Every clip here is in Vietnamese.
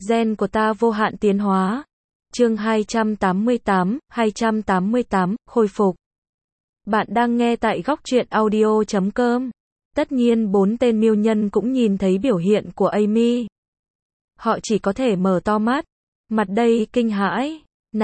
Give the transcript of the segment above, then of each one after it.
Gen của ta vô hạn tiến hóa. Chương 288, khôi phục. Bạn đang nghe tại góc truyện audio.com. Tất nhiên bốn tên miêu nhân cũng nhìn thấy biểu hiện của Amy. Họ chỉ có thể mở to mắt, mặt đầy kinh hãi.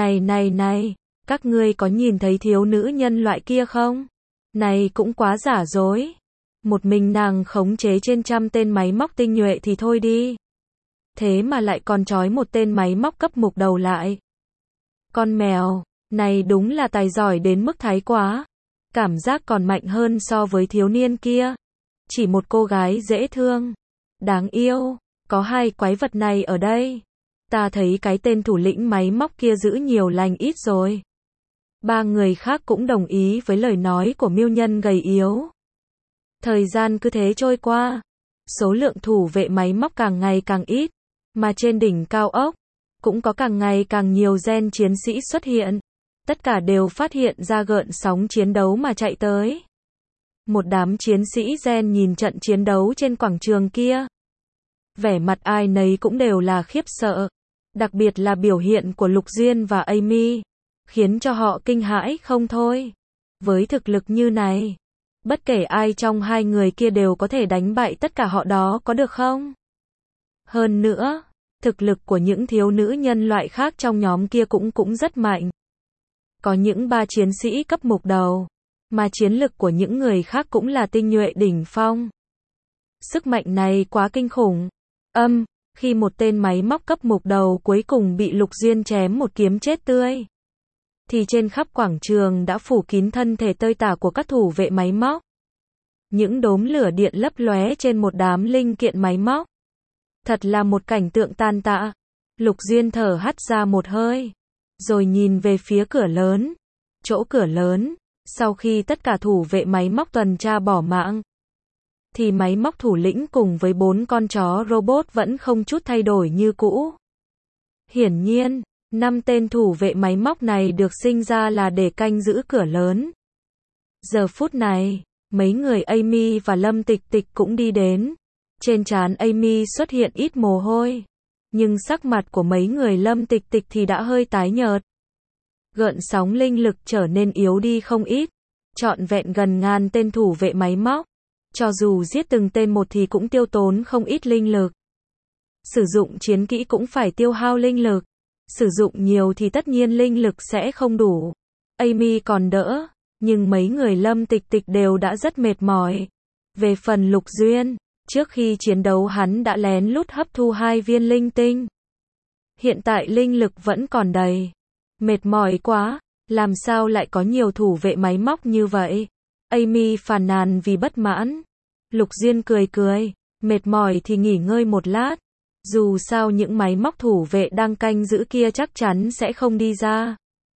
Này, các ngươi có nhìn thấy thiếu nữ nhân loại kia không? Này cũng quá giả dối. Một mình nàng khống chế trên trăm tên máy móc tinh nhuệ thì thôi đi. Thế mà lại còn trói một tên máy móc cấp mục đầu lại. Con mèo, này đúng là tài giỏi đến mức thái quá. Cảm giác còn mạnh hơn so với thiếu niên kia. Chỉ một cô gái dễ thương, đáng yêu, có hai quái vật này ở đây. Ta thấy cái tên thủ lĩnh máy móc kia giữ nhiều lành ít rồi. Ba người khác cũng đồng ý với lời nói của miêu nhân gầy yếu. Thời gian cứ thế trôi qua. Số lượng thủ vệ máy móc càng ngày càng ít. Mà trên đỉnh cao ốc, cũng có càng ngày càng nhiều gen chiến sĩ xuất hiện. Tất cả đều phát hiện ra gợn sóng chiến đấu mà chạy tới. Một đám chiến sĩ gen nhìn trận chiến đấu trên quảng trường kia. Vẻ mặt ai nấy cũng đều là khiếp sợ. Đặc biệt là biểu hiện của Lục Duyên và Amy. Khiến cho họ kinh hãi không thôi. Với thực lực như này, bất kể ai trong hai người kia đều có thể đánh bại tất cả họ đó có được không? Hơn nữa, thực lực của những thiếu nữ nhân loại khác trong nhóm kia cũng rất mạnh. Có những ba chiến sĩ cấp mục đầu, mà chiến lực của những người khác cũng là tinh nhuệ đỉnh phong. Sức mạnh này quá kinh khủng. Khi một tên máy móc cấp mục đầu cuối cùng bị Lục Duyên chém một kiếm chết tươi, thì trên khắp quảng trường đã phủ kín thân thể tơi tả của các thủ vệ máy móc. Những đốm lửa điện lấp lóe trên một đám linh kiện máy móc. Thật là một cảnh tượng tàn tạ. Lục Duyên thở hắt ra một hơi, rồi nhìn về phía cửa lớn. Chỗ cửa lớn, sau khi tất cả thủ vệ máy móc tuần tra bỏ mạng, thì máy móc thủ lĩnh cùng với 4 con chó robot vẫn không chút thay đổi như cũ. Hiển nhiên, 5 tên thủ vệ máy móc này được sinh ra là để canh giữ cửa lớn. Giờ phút này, mấy người Amy và Lâm Tịch Tịch cũng đi đến. Trên trán Amy xuất hiện ít mồ hôi, nhưng sắc mặt của mấy người Lâm Tịch Tịch thì đã hơi tái nhợt. Gợn sóng linh lực trở nên yếu đi không ít. Trọn vẹn gần ngàn tên thủ vệ máy móc. Cho dù giết từng tên một thì cũng tiêu tốn không ít linh lực. Sử dụng chiến kỹ cũng phải tiêu hao linh lực. Sử dụng nhiều thì tất nhiên linh lực sẽ không đủ. Amy còn đỡ, nhưng mấy người Lâm Tịch Tịch đều đã rất mệt mỏi. Về phần Lục Duyên, trước khi chiến đấu hắn đã lén lút hấp thu 2 viên linh tinh. Hiện tại linh lực vẫn còn đầy. Mệt mỏi quá, làm sao lại có nhiều thủ vệ máy móc như vậy? Amy phàn nàn vì bất mãn. Lục Duyên cười, mệt mỏi thì nghỉ ngơi một lát. Dù sao những máy móc thủ vệ đang canh giữ kia chắc chắn sẽ không đi ra.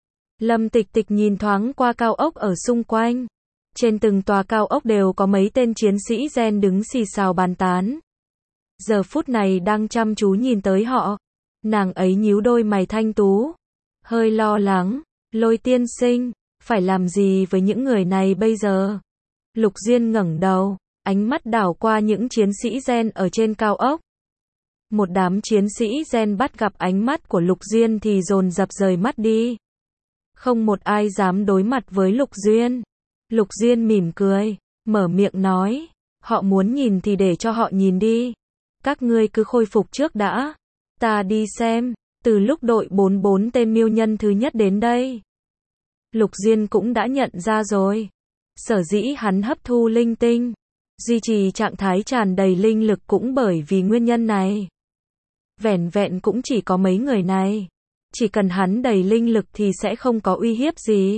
Lâm Tịch Tịch nhìn thoáng qua cao ốc ở xung quanh. Trên từng tòa cao ốc đều có mấy tên chiến sĩ gen đứng xì xào bàn tán. Giờ phút này đang chăm chú nhìn tới họ. Nàng ấy nhíu đôi mày thanh tú, hơi lo lắng. Lôi tiên sinh, phải làm gì với những người này bây giờ? Lục Duyên ngẩng đầu, ánh mắt đảo qua những chiến sĩ gen ở trên cao ốc. Một đám chiến sĩ gen bắt gặp ánh mắt của Lục Duyên thì dồn dập rời mắt đi. Không một ai dám đối mặt với Lục Duyên. Lục Duyên mỉm cười, mở miệng nói, họ muốn nhìn thì để cho họ nhìn đi. Các ngươi cứ khôi phục trước đã. Ta đi xem, từ lúc đội 44 tên miêu nhân thứ nhất đến đây. Lục Duyên cũng đã nhận ra rồi. Sở dĩ hắn hấp thu linh tinh, duy trì trạng thái tràn đầy linh lực cũng bởi vì nguyên nhân này. Vẻn vẹn cũng chỉ có mấy người này. Chỉ cần hắn đầy linh lực thì sẽ không có uy hiếp gì.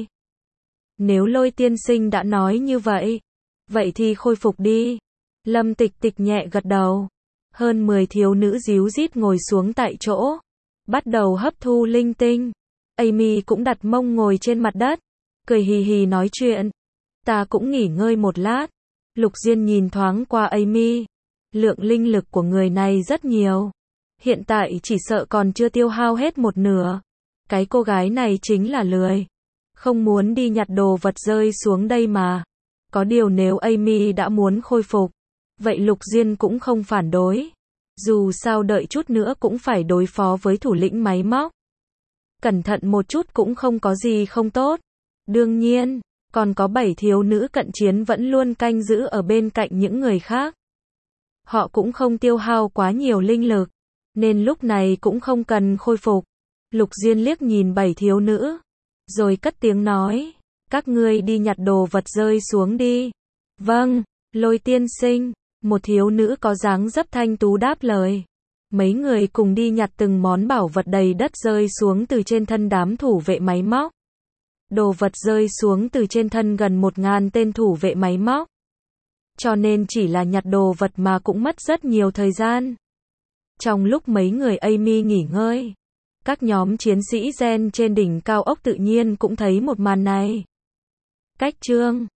Nếu Lôi tiên sinh đã nói như vậy, vậy thì khôi phục đi. Lâm Tịch Tịch nhẹ gật đầu. Hơn 10 thiếu nữ díu dít ngồi xuống tại chỗ, bắt đầu hấp thu linh tinh. Amy cũng đặt mông ngồi trên mặt đất, cười hì hì nói chuyện. Ta cũng nghỉ ngơi một lát. Lục Duyên nhìn thoáng qua Amy. Lượng linh lực của người này rất nhiều. Hiện tại chỉ sợ còn chưa tiêu hao hết một nửa. Cái cô gái này chính là lười. Không muốn đi nhặt đồ vật rơi xuống đây mà. Có điều nếu Amy đã muốn khôi phục, vậy Lục Duyên cũng không phản đối. Dù sao đợi chút nữa cũng phải đối phó với thủ lĩnh máy móc. Cẩn thận một chút cũng không có gì không tốt. Đương nhiên, còn có 7 thiếu nữ cận chiến vẫn luôn canh giữ ở bên cạnh những người khác. Họ cũng không tiêu hao quá nhiều linh lực, nên lúc này cũng không cần khôi phục. Lục Diên liếc nhìn 7 thiếu nữ, rồi cất tiếng nói, các ngươi đi nhặt đồ vật rơi xuống đi. Vâng, Lôi tiên sinh, một thiếu nữ có dáng dấp thanh tú đáp lời. Mấy người cùng đi nhặt từng món bảo vật đầy đất rơi xuống từ trên thân đám thủ vệ máy móc. Đồ vật rơi xuống từ trên thân gần 1000 tên thủ vệ máy móc. Cho nên chỉ là nhặt đồ vật mà cũng mất rất nhiều thời gian. Trong lúc mấy người Amy nghỉ ngơi, các nhóm chiến sĩ gen trên đỉnh cao ốc tự nhiên cũng thấy một màn này. Cách chương